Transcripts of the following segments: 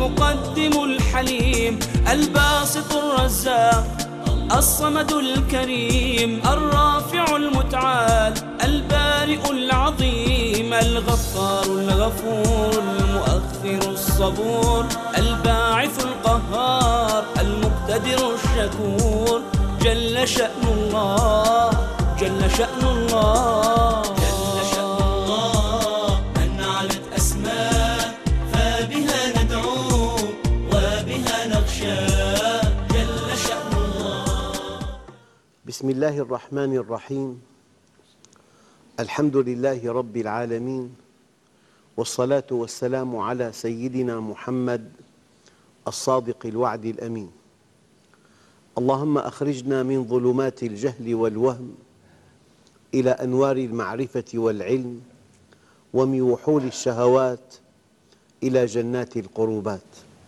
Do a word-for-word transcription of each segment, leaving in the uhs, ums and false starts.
المقدم الحليم الباسط الرزاق الصمد الكريم الرافع المتعال البارئ العظيم الغفار الغفور المؤخر الصبور الباعث القهار المقتدر الشكور جل شأن الله جل شأن الله جل شأن الله من علت أسماء فبها ندعو وبها نخشى جل شأن الله. بسم الله الرحمن الرحيم. الحمد لله رب العالمين، والصلاة والسلام على سيدنا محمد الصادق الوعد الأمين. اللهم أخرجنا من ظلمات الجهل والوهم إلى أنوار المعرفة والعلم، ومن وحول الشهوات إلى جنات القربات.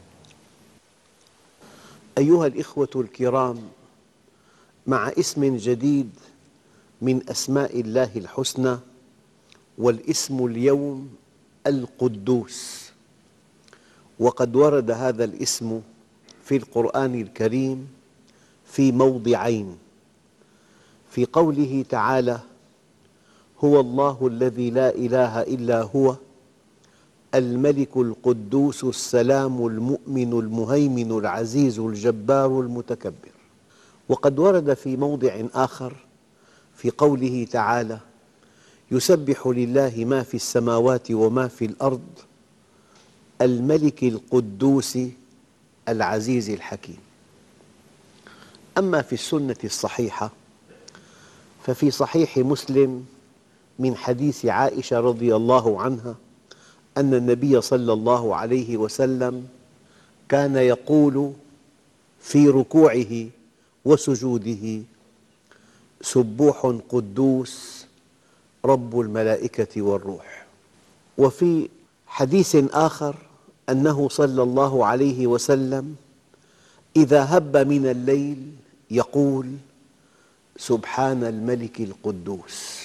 أيها الإخوة الكرام، مع اسم جديد من أسماء الله الحسنى، والاسم اليوم القدوس. وقد ورد هذا الاسم في القرآن الكريم في موضعين، في قوله تعالى: هو الله الذي لا إله إلا هو الملك القدوس السلام المؤمن المهيمن العزيز الجبار المتكبر. وقد ورد في موضع آخر في قوله تعالى: يسبح لله ما في السماوات وما في الأرض الملك القدوس العزيز الحكيم. أما في السنة الصحيحة ففي صحيح مسلم من حديث عائشة رضي الله عنها أن النبي صلى الله عليه وسلم كان يقول في ركوعه وسجوده: سبوح قدوس رب الملائكة والروح. وفي حديث آخر أنه صلى الله عليه وسلم إذا هب من الليل يقول: سبحان الملك القدوس.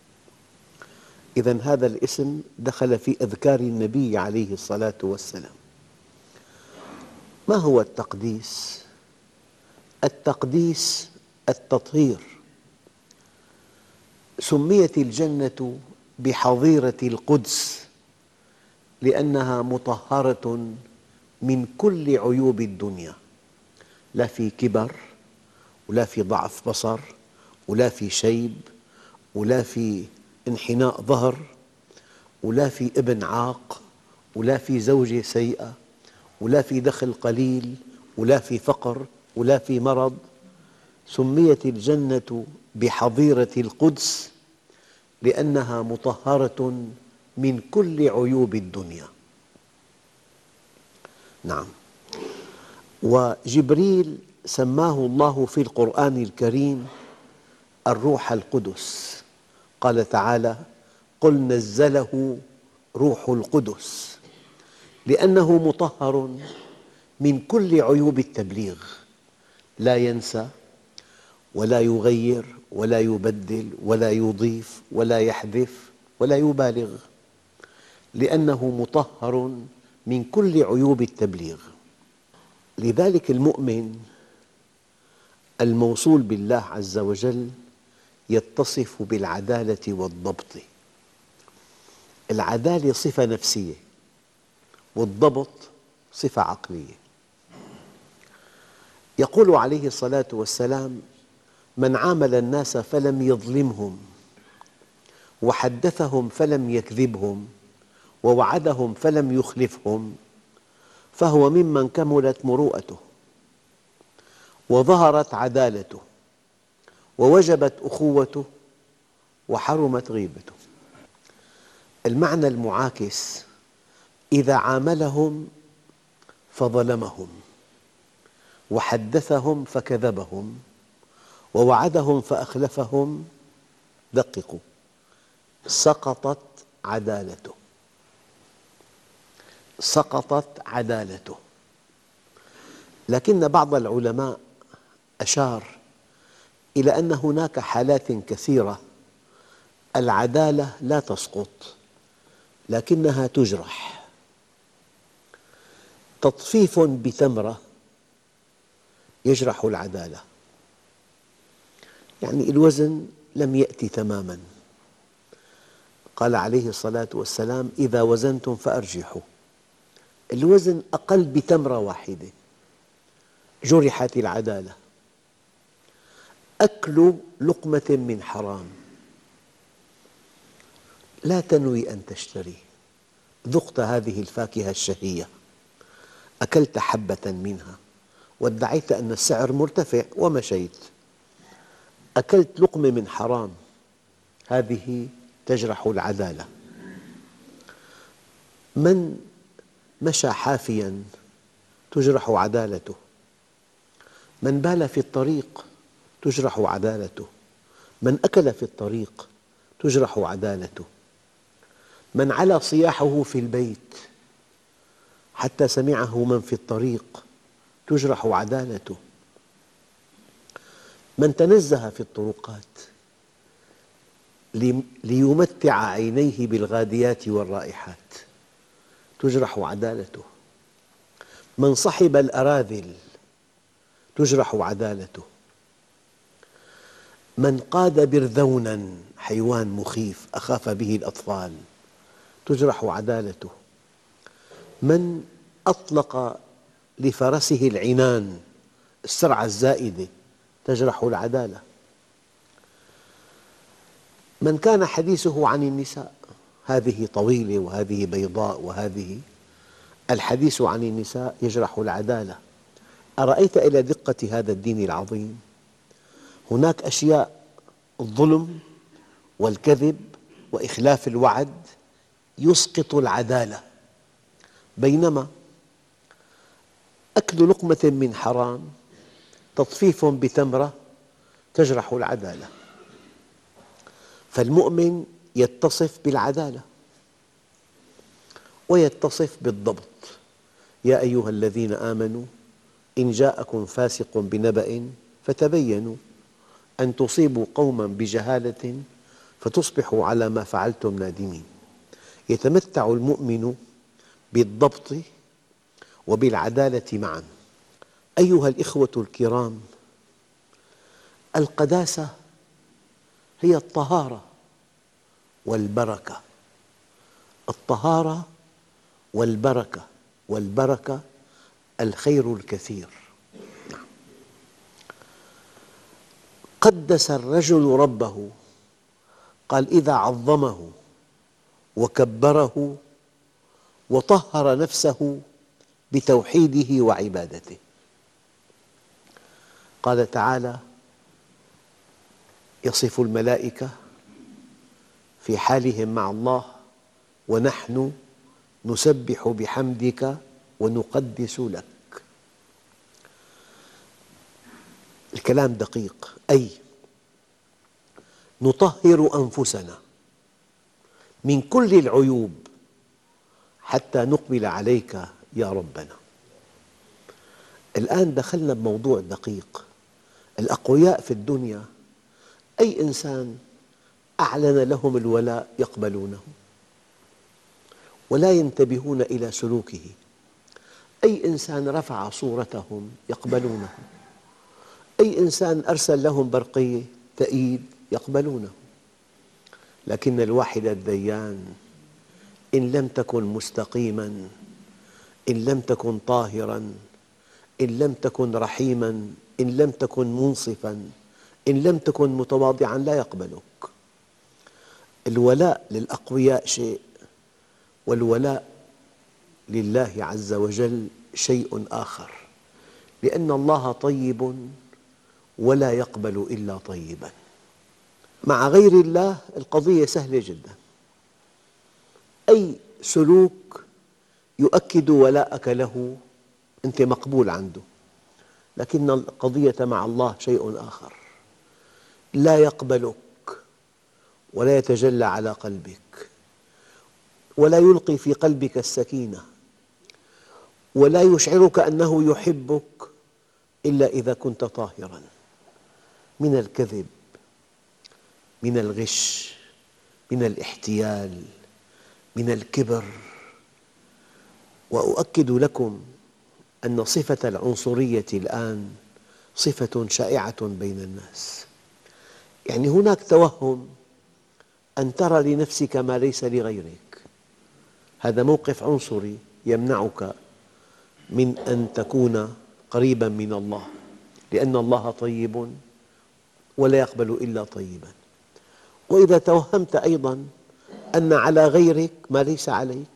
إذن هذا الاسم دخل في أذكار النبي عليه الصلاة والسلام. ما هو التقديس؟ التقديس التطهير. سميت الجنة بحظيرة القدس لأنها مطهرة من كل عيوب الدنيا، لا في كبر ولا في ضعف بصر ولا في شيب ولا في انحناء ظهر ولا في ابن عاق ولا في زوجة سيئة ولا في دخل قليل ولا في فقر ولا في مرض. سميت الجنة بحظيرة القدس لأنها مطهرة من كل عيوب الدنيا. نعم. وجبريل سماه الله في القرآن الكريم الروح القدس. قال تعالى: قل نزله روح القدس، لأنه مطهر من كل عيوب التبليغ، لا ينسى ولا يغير ولا يبدل ولا يضيف ولا يحذف ولا يبالغ، لأنه مطهر من كل عيوب التبليغ. لذلك المؤمن الموصول بالله عز وجل يتصف بالعدالة والضبط. العدالة صفة نفسية، والضبط صفة عقلية. يقول عليه الصلاة والسلام: من عامل الناس فلم يظلمهم، وحدثهم فلم يكذبهم، ووعدهم فلم يخلفهم، فهو ممن كملت مروءته، وظهرت عدالته، ووجبت أخوته، وحرمت غيبته. المعنى المعاكس: إذا عاملهم فظلمهم، وحدثهم فكذبهم، ووعدهم فأخلفهم، دققوا، سقطت عدالته. سقطت عدالته. لكن بعض العلماء أشار إلى أن هناك حالات كثيرة العدالة لا تسقط لكنها تجرح. تطفيف بتمرة يجرح العدالة. يعني الوزن لم يأتي تماماً. قال عليه الصلاة والسلام: إذا وزنتم فأرجحوا. الوزن أقل بتمرة واحدة، جرحت العدالة. أكل لقمة من حرام، لا تنوي أن تشتري. ذقت هذه الفاكهة الشهية، أكلت حبة منها وادعيت أن السعر مرتفع ومشيت، أكلت لقمة من حرام، هذه تجرح العدالة. من مشى حافياً تجرح عدالته، من بال في الطريق تجرح عدالته، من أكل في الطريق تجرح عدالته، من علا صياحه في البيت حتى سمعه من في الطريق تجرح عدالته، من تنزه في الطرقات ليمتع عينيه بالغاديات والرائحات تجرح عدالته، من صحب الأراذل تجرح عدالته، من قاد برذونا حيوان مخيف أخاف به الأطفال تجرح عدالته، من أطلق لفرسه العنان السرعة الزائدة تجرح العدالة، من كان حديثه عن النساء، هذه طويلة وهذه بيضاء وهذه، الحديث عن النساء يجرح العدالة. أرأيت إلى دقة هذا الدين العظيم؟ هناك أشياء، الظلم والكذب وإخلاف الوعد يسقط العدالة، بينما أكل لقمة من حرام تطفيف بتمرة تجرح العدالة. فالمؤمن يتصف بالعدالة ويتصف بالضبط. يا أيها الذين آمنوا إن جاءكم فاسق بنبأ فتبينوا أن تصيبوا قوماً بجهالة فتصبحوا على ما فعلتم نادمين. يتمتع المؤمن بالضبط وبالعدالة معاً. أيها الإخوة الكرام، القداسة هي الطهارة والبركة. الطهارة والبركة، والبركة الخير الكثير. قدس الرجل ربه، قال: إذا عظمه وكبره وطهر نفسه بتوحيده وعبادته. قال تعالى: يصف الملائكة في حالهم مع الله: ونحن نسبح بحمدك ونقدس لك. الكلام دقيق، أي نطهر أنفسنا من كل العيوب حتى نقبل عليك يا ربنا. الآن دخلنا بموضوع دقيق. الأقوياء في الدنيا أي إنسان أعلن لهم الولاء يقبلونه ولا ينتبهون إلى سلوكه، أي إنسان رفع صورتهم يقبلونه، أي إنسان أرسل لهم برقية تأييد يقبلونه. لكن الواحد الديان إن لم تكن مستقيماً، إن لم تكن طاهراً، إن لم تكن رحيماً، إن لم تكن منصفاً، إن لم تكن متواضعاً لا يقبلك. الولاء للأقوياء شيء، والولاء لله عز وجل شيء آخر، لأن الله طيب ولا يقبل إلا طيباً. مع غير الله القضية سهلة جداً، أي سلوك يؤكد ولاءك له أنت مقبول عنده، لكن القضية مع الله شيء آخر، لا يقبلك ولا يتجلى على قلبك ولا يلقي في قلبك السكينة ولا يشعرك أنه يحبك إلا إذا كنت طاهراً من الكذب، من الغش، من الاحتيال، من الكبر. وأؤكد لكم أن صفة العنصرية الآن صفة شائعة بين الناس. يعني هناك توهم أن ترى لنفسك ما ليس لغيرك، هذا موقف عنصري يمنعك من أن تكون قريباً من الله، لأن الله طيب ولا يقبل إلا طيباً. وإذا توهمت أيضاً أن على غيرك ما ليس عليك،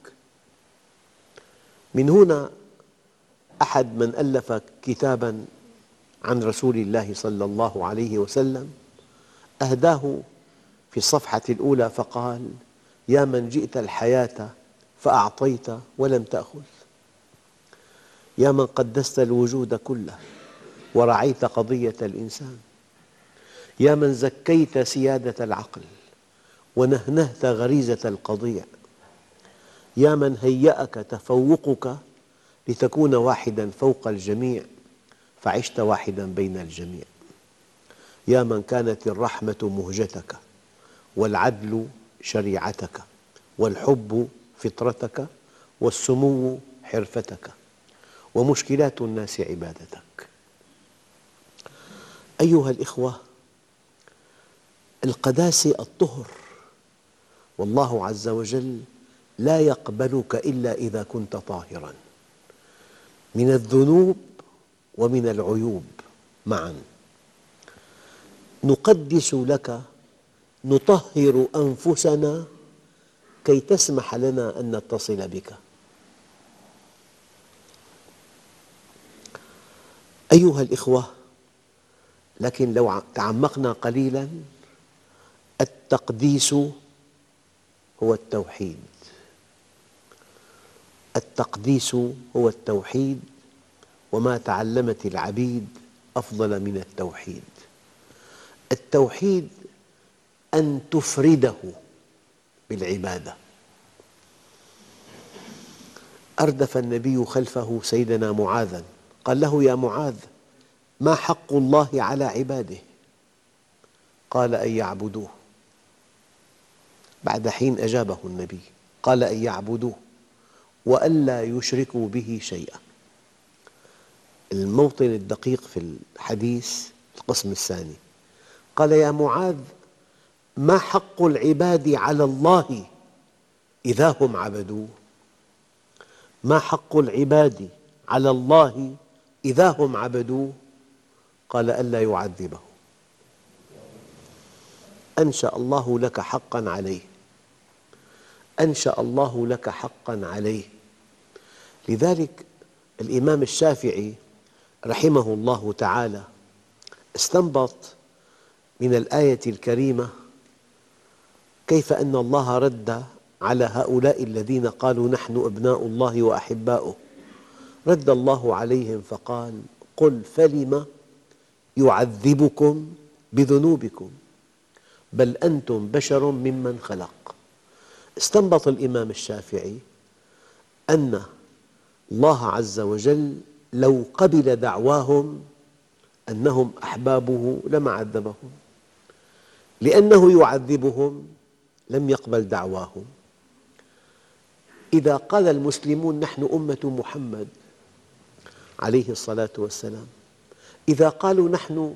من هنا أحد من ألف كتاباً عن رسول الله صلى الله عليه وسلم أهداه في الصفحة الأولى فقال: يا من جئت الحياة فأعطيت ولم تأخذ، يا من قدست الوجود كله ورعيت قضية الإنسان، يا من زكيت سيادة العقل ونهنهت غريزة القضية، يا من هيأك تفوقك لتكون واحداً فوق الجميع فعشت واحداً بين الجميع، يا من كانت الرحمة مهجتك والعدل شريعتك والحب فطرتك والسمو حرفتك ومشكلات الناس عبادتك. أيها الإخوة، القداسة الطهر، والله عز وجل لا يقبلك إلا إذا كنت طاهراً من الذنوب ومن العيوب معاً. نقدس لك، نطهر أنفسنا كي تسمح لنا أن نتصل بك. أيها الإخوة، لكن لو تعمقنا قليلاً، التقديس هو التوحيد. التقديس هو التوحيد، وما تعلمت العبيد أفضل من التوحيد. التوحيد أن تفرده بالعبادة. أردف النبي خلفه سيدنا معاذاً، قال له: يا معاذ، ما حق الله على عباده؟ قال: أن يعبدوه. بعد حين أجابه النبي قال: أن يعبدوه وألا يشركوا به شيئا. الموطن الدقيق في الحديث القسم الثاني، قال: يا معاذ، ما حق العباد على الله إذا هم عبدوه؟ ما حق العباد على الله إذا هم عبدوه؟ قال: ألا يعذبه. أنشأ الله لك حقاً عليه، أنشأ الله لك حقاً عليه. لذلك الإمام الشافعي رحمه الله تعالى استنبط من الآية الكريمة كيف أن الله رد على هؤلاء الذين قالوا نحن أبناء الله وأحباؤه. رد الله عليهم فقال: قل فلم يعذبكم بذنوبكم بل أنتم بشر ممن خلق. استنبط الإمام الشافعي أن الله عز وجل لو قبل دعواهم أنهم أحبابه لما عذبهم، لأنه يعذبهم لم يقبل دعواهم. إذا قال المسلمون نحن أمة محمد عليه الصلاة والسلام، إذا قالوا نحن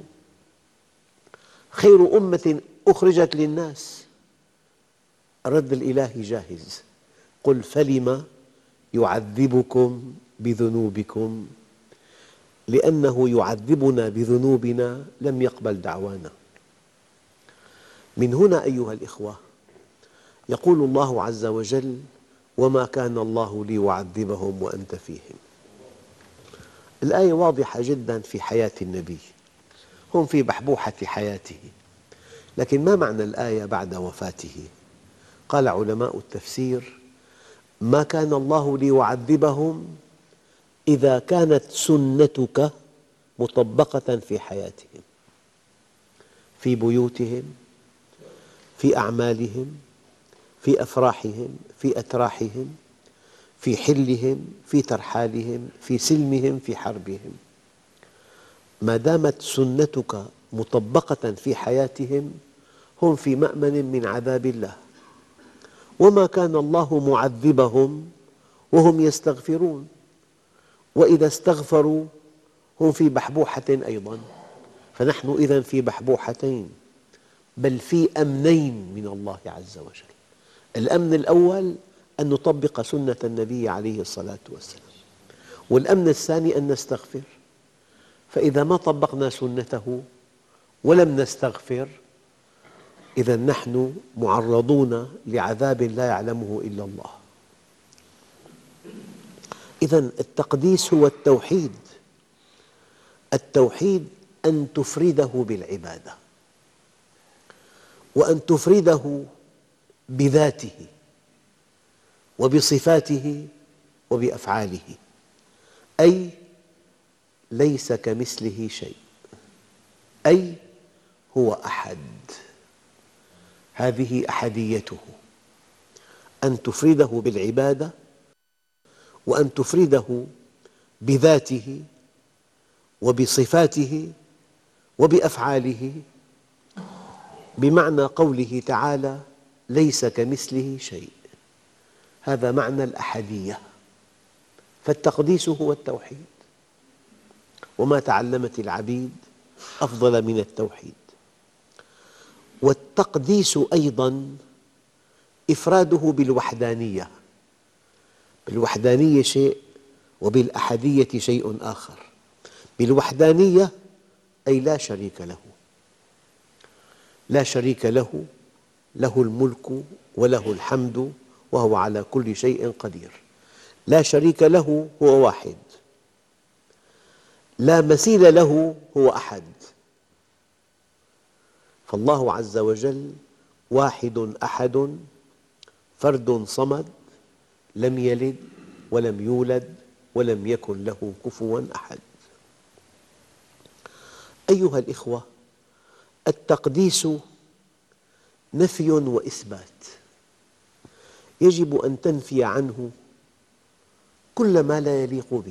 خير أمة أخرجت للناس، الرد الإلهي جاهز: قل فلم يعذبكم بذنوبكم، لأنه يعذبنا بذنوبنا لم يقبل دعوانا. من هنا أيها الإخوة يقول الله عز وجل: وما كان الله ليعذبهم وأنت فيهم. الآية واضحة جداً في حياة النبي، هم في بحبوحة حياته، لكن ما معنى الآية بعد وفاته؟ قال علماء التفسير: ما كان الله ليعذبهم إذا كانت سنتك مطبقة في حياتهم، في بيوتهم، في أعمالهم، في أفراحهم، في أتراحهم، في حلهم، في ترحالهم، في سلمهم، في حربهم. ما دامت سنتك مطبقة في حياتهم هم في مأمن من عذاب الله. وما كان الله معذبهم وهم يستغفرون، وإذا استغفروا هم في بحبوحة أيضا. فنحن إذن في بحبوحتين، بل في أمنين من الله عز وجل. الأمن الأول أن نطبق سنة النبي عليه الصلاة والسلام، والأمن الثاني أن نستغفر. فإذا ما طبقنا سنته ولم نستغفر، إذن نحن معرضون لعذاب لا يعلمه إلا الله. إذن التقديس هو التوحيد. التوحيد أن تفرده بالعبادة، وأن تفرده بذاته وبصفاته وبأفعاله، أي ليس كمثله شيء، أي هو أحد. هذه أحديته، أن تفرده بالعبادة، وأن تفرده بذاته وبصفاته وبأفعاله، بمعنى قوله تعالى ليس كمثله شيء. هذا معنى الأحدية. فالتقديس هو التوحيد، وما تعلمت العبيد أفضل من التوحيد. والتقديس أيضاً إفراده بالوحدانية. بالوحدانية شيء، وبالأحدية شيء آخر. بالوحدانية أي لا شريك له، لا شريك له، له الملك وله الحمد وهو على كل شيء قدير. لا شريك له، هو واحد. لا مثيل له، هو أحد. فالله عز وجل واحد أحد فرد صمد، لم يلد ولم يولد ولم يكن له كفواً أحد. أيها الإخوة، التقديس نفي وإثبات. يجب أن تنفي عنه كل ما لا يليق به،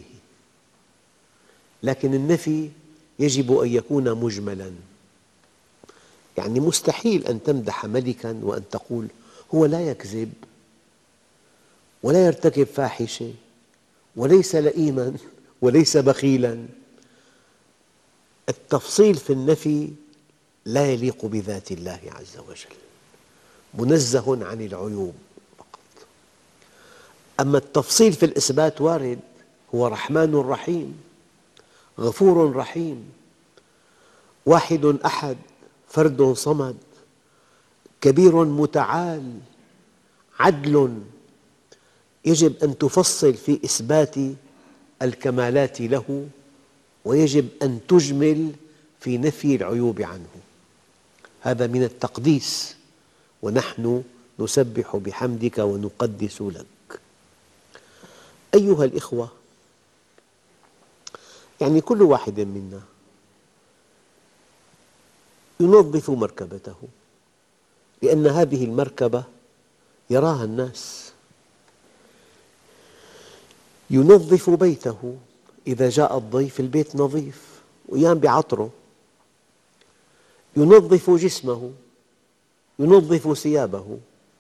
لكن النفي يجب أن يكون مجملاً. يعني مستحيل أن تمدح ملكاً وأن تقول هو لا يكذب ولا يرتكب فاحشة وليس لئيماً وليس بخيلاً. التفصيل في النفي لا يليق بذات الله عز وجل، منزه عن العيوب فقط. أما التفصيل في الإثبات وارد. هو رحمن رحيم، غفور رحيم، واحد أحد، فرد صمد، كبير متعال، عدل. يجب أن تفصل في إثبات الكمالات له، ويجب أن تجمل في نفي العيوب عنه. هذا من التقديس. ونحن نسبح بحمدك ونقدس لك. أيها الإخوة، يعني كل واحد منا ينظف مركبته، لأن هذه المركبة يراها الناس. ينظف بيته، إذا جاء الضيف البيت نظيف وأيام بعطره. ينظف جسمه، ينظف ثيابه.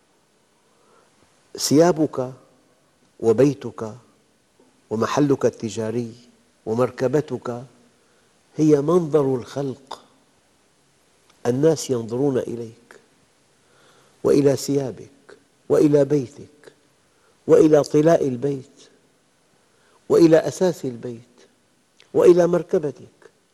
ثيابك وبيتك ومحلك التجاري ومركبتك هي منظر الخلق. الناس ينظرون إليك وإلى ثيابك وإلى بيتك وإلى طلاء البيت وإلى أساس البيت وإلى مركبتك.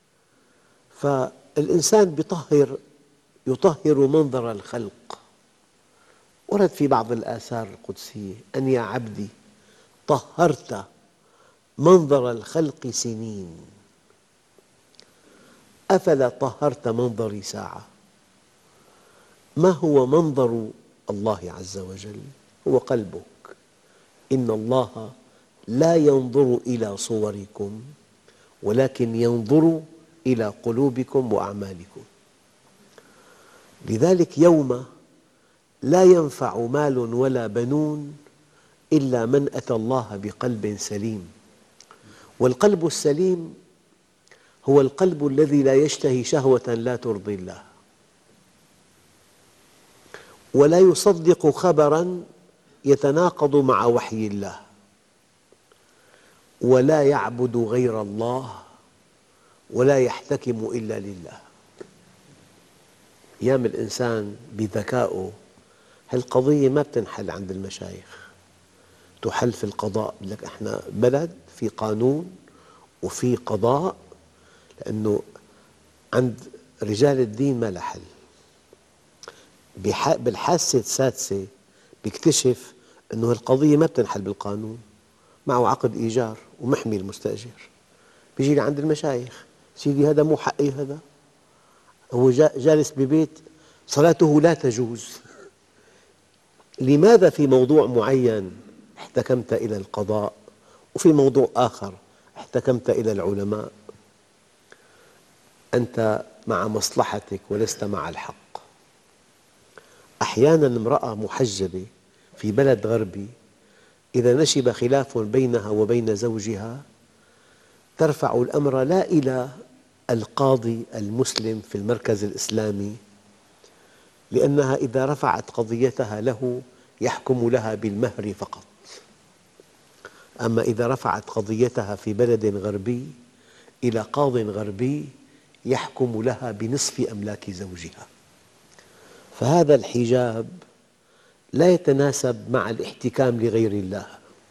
فالإنسان يطهر يطهر منظر الخلق. ورد في بعض الآثار القدسية أن يا عبدي طهرت منظر الخلق سنين، أفلا طهرت منظري ساعة. ما هو منظر الله عز وجل؟ هو قلبك. إن الله لا ينظر إلى صوركم ولكن ينظر إلى قلوبكم وأعمالكم. لذلك يوم لا ينفع مال ولا بنون إلا من أتى الله بقلب سليم. والقلب السليم هو القلب الذي لا يشتهي شهوة لا ترضي الله، ولا يصدق خبراً يتناقض مع وحي الله، ولا يعبد غير الله ولا يحتكم إلا لله. أيام الإنسان بذكائه هالقضية ما بتنحل عند المشايخ، تحل في القضاء. لك إحنا بلد في قانون وفي قضاء، لأنه عند رجال الدين ما لها حل. بالحاسة السادسة بيكتشف أنه القضية ما بتنحل بالقانون، معه عقد إيجار ومحمي المستأجر، بيجي لعند المشايخ: سيدي هذا مو حقي، هذا هو جالس ببيت صلاته لا تجوز. لماذا في موضوع معين احتكمت إلى القضاء وفي موضوع آخر احتكمت إلى العلماء؟ أنت مع مصلحتك ولست مع الحق. أحياناً امرأة محجبة في بلد غربي إذا نشب خلاف بينها وبين زوجها ترفع الأمر لا إلى القاضي المسلم في المركز الإسلامي، لأنها إذا رفعت قضيتها له يحكم لها بالمهر فقط. أما إذا رفعت قضيتها في بلد غربي إلى قاض غربي يحكم لها بنصف أملاك زوجها. فهذا الحجاب لا يتناسب مع الاحتكام لغير الله.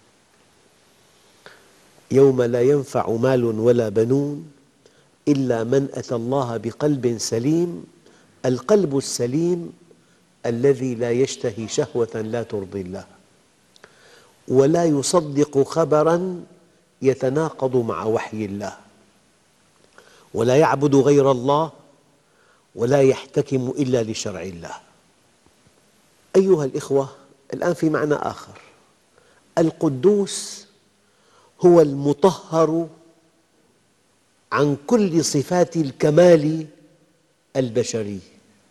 يوم لا ينفع مال ولا بنون إلا من أتى الله بقلب سليم. القلب السليم الذي لا يشتهي شهوة لا ترضي الله، ولا يصدق خبراً يتناقض مع وحي الله، ولا يعبد غير الله، ولا يحتكم إلا لشرع الله. أيها الإخوة، الآن في معنى آخر. القدوس هو المطهر عن كل صفات الكمال البشري.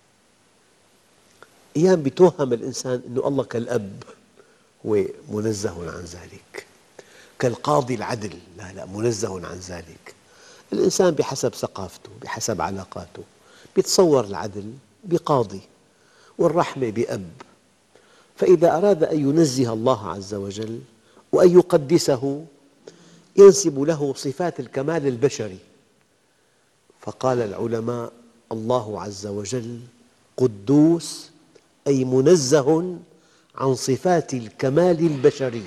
أيام يتوهم الإنسان أن الله كالأب، هو منزه عن ذلك، كالقاضي العدل، لا لا منزه عن ذلك. الإنسان بحسب ثقافته بحسب علاقاته يتصور العدل بقاضي والرحمة بأب. فإذا أراد أن ينزه الله عز وجل وأن يقدسه ينسب له صفات الكمال البشري. فقال العلماء: الله عز وجل قدوس، أي منزه عن صفات الكمال البشري.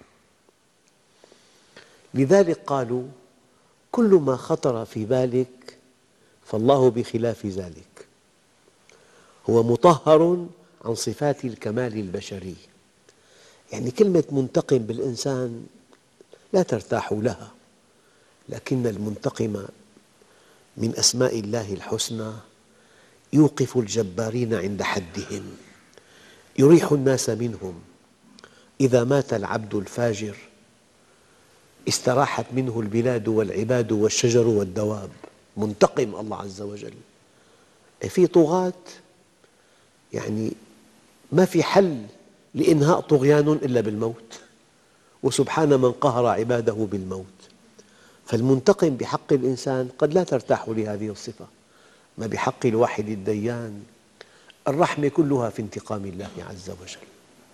لذلك قالوا: كل ما خطر في بالك فالله بخلاف ذلك، هو مطهر عن صفات الكمال البشري. يعني كلمة منتقم بالإنسان لا ترتاح لها، لكن المنتقم من أسماء الله الحسنى يوقف الجبارين عند حدهم، يريح الناس منهم. إذا مات العبد الفاجر استراحت منه البلاد والعباد والشجر والدواب. منتقم الله عز وجل. في طغاة يعني ما في حل لإنهاء طغيان إلا بالموت، وسبحان من قهر عباده بالموت. فالمنتقم بحق الإنسان قد لا ترتاح لهذه الصفة، ما بحق الواحد الديان الرحمة كلها في انتقام الله عز وجل.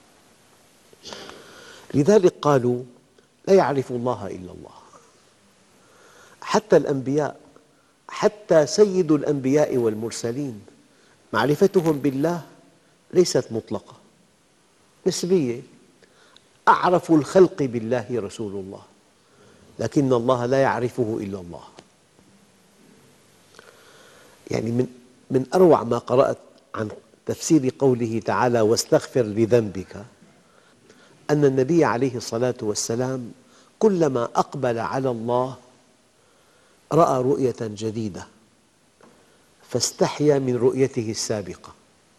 لذلك قالوا: لا يعرف الله إلا الله. حتى الأنبياء، حتى سيد الأنبياء والمرسلين معرفتهم بالله ليست مطلقة، نسبية. أعرف الخلق بالله رسول الله، لكن الله لا يعرفه إلا الله. يعني من من أروع ما قرأت عن تفسير قوله تعالى: واستغفر لذنبك، أن النبي عليه الصلاة والسلام كلما أقبل على الله رأى رؤية جديدة فاستحيا من رؤيته السابقة.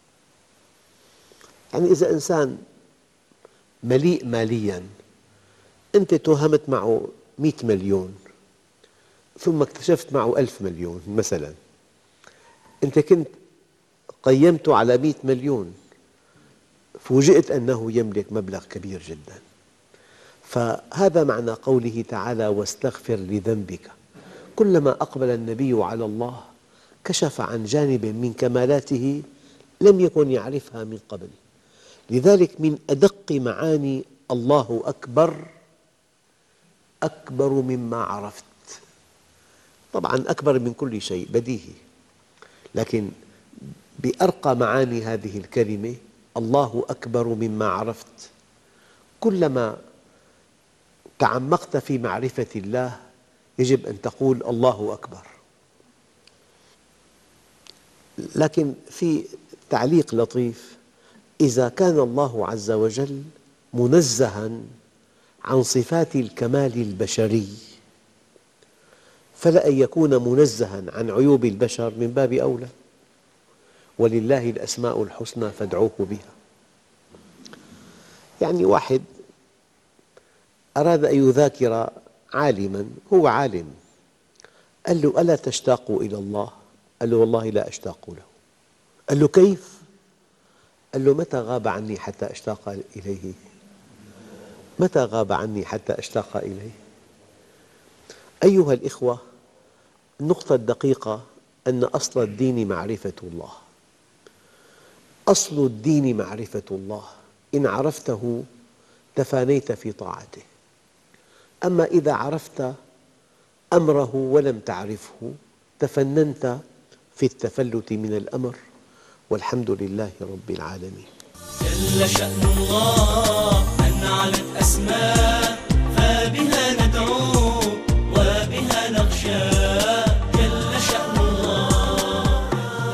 يعني إذا إنسان مليء مالياً، أنت توهمت معه مئة مليون ثم اكتشفت معه ألف مليون مثلاً، أنت كنت قيمته على مئة مليون، فوجئت أنه يملك مبلغ كبير جداً. فهذا معنى قوله تعالى: واستغفر لذنبك. كلما أقبل النبي على الله كشف عن جانب من كمالاته لم يكن يعرفها من قبل. لذلك من أدق معاني الله أكبر أكبر مما عرفت. طبعاً أكبر من كل شيء بديهي، لكن بأرقى معاني هذه الكلمة الله أكبر مما عرفت. كلما تعمقت في معرفة الله يجب أن تقول الله أكبر. لكن في تعليق لطيف: إذا كان الله عز وجل منزهاً عن صفات الكمال البشري فلأن يكون منزهاً عن عيوب البشر من باب أولى. ولله الأسماء الحسنى فادعوه بها. يعني واحد أراد أن يذاكر عالماً، هو عالم، قال له: ألا تشتاق إلى الله؟ قال له: والله لا أشتاق له. قال له: كيف؟ قال له: متى غاب عني حتى أشتاق إليه؟ متى غاب عني حتى أشتاق إليه؟ أيها الإخوة، النقطة الدقيقة أن أصل الدين معرفة الله. أصل الدين معرفة الله، إن عرفته تفانيت في طاعته. أما إذا عرفت أمره ولم تعرفه تفننت في التفلت من الأمر. والحمد لله رب العالمين. جل شأن الله أن علت أسماء، فبها ندعو وبها نخشى. جل شأن الله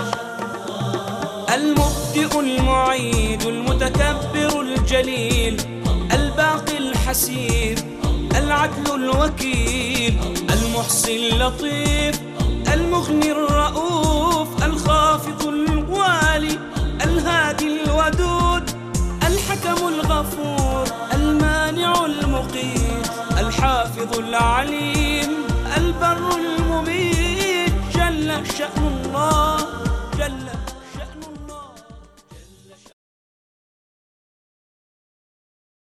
المبدئ المعيد المتكبر الجليل الباقي الحسيب العدل الوكيل المحصي اللطيف المغني الرؤوف الخافض الوالي الهادي الودود الحكم الغفور المانع المقيت الحافظ العليم البر المميت. جل شأن الله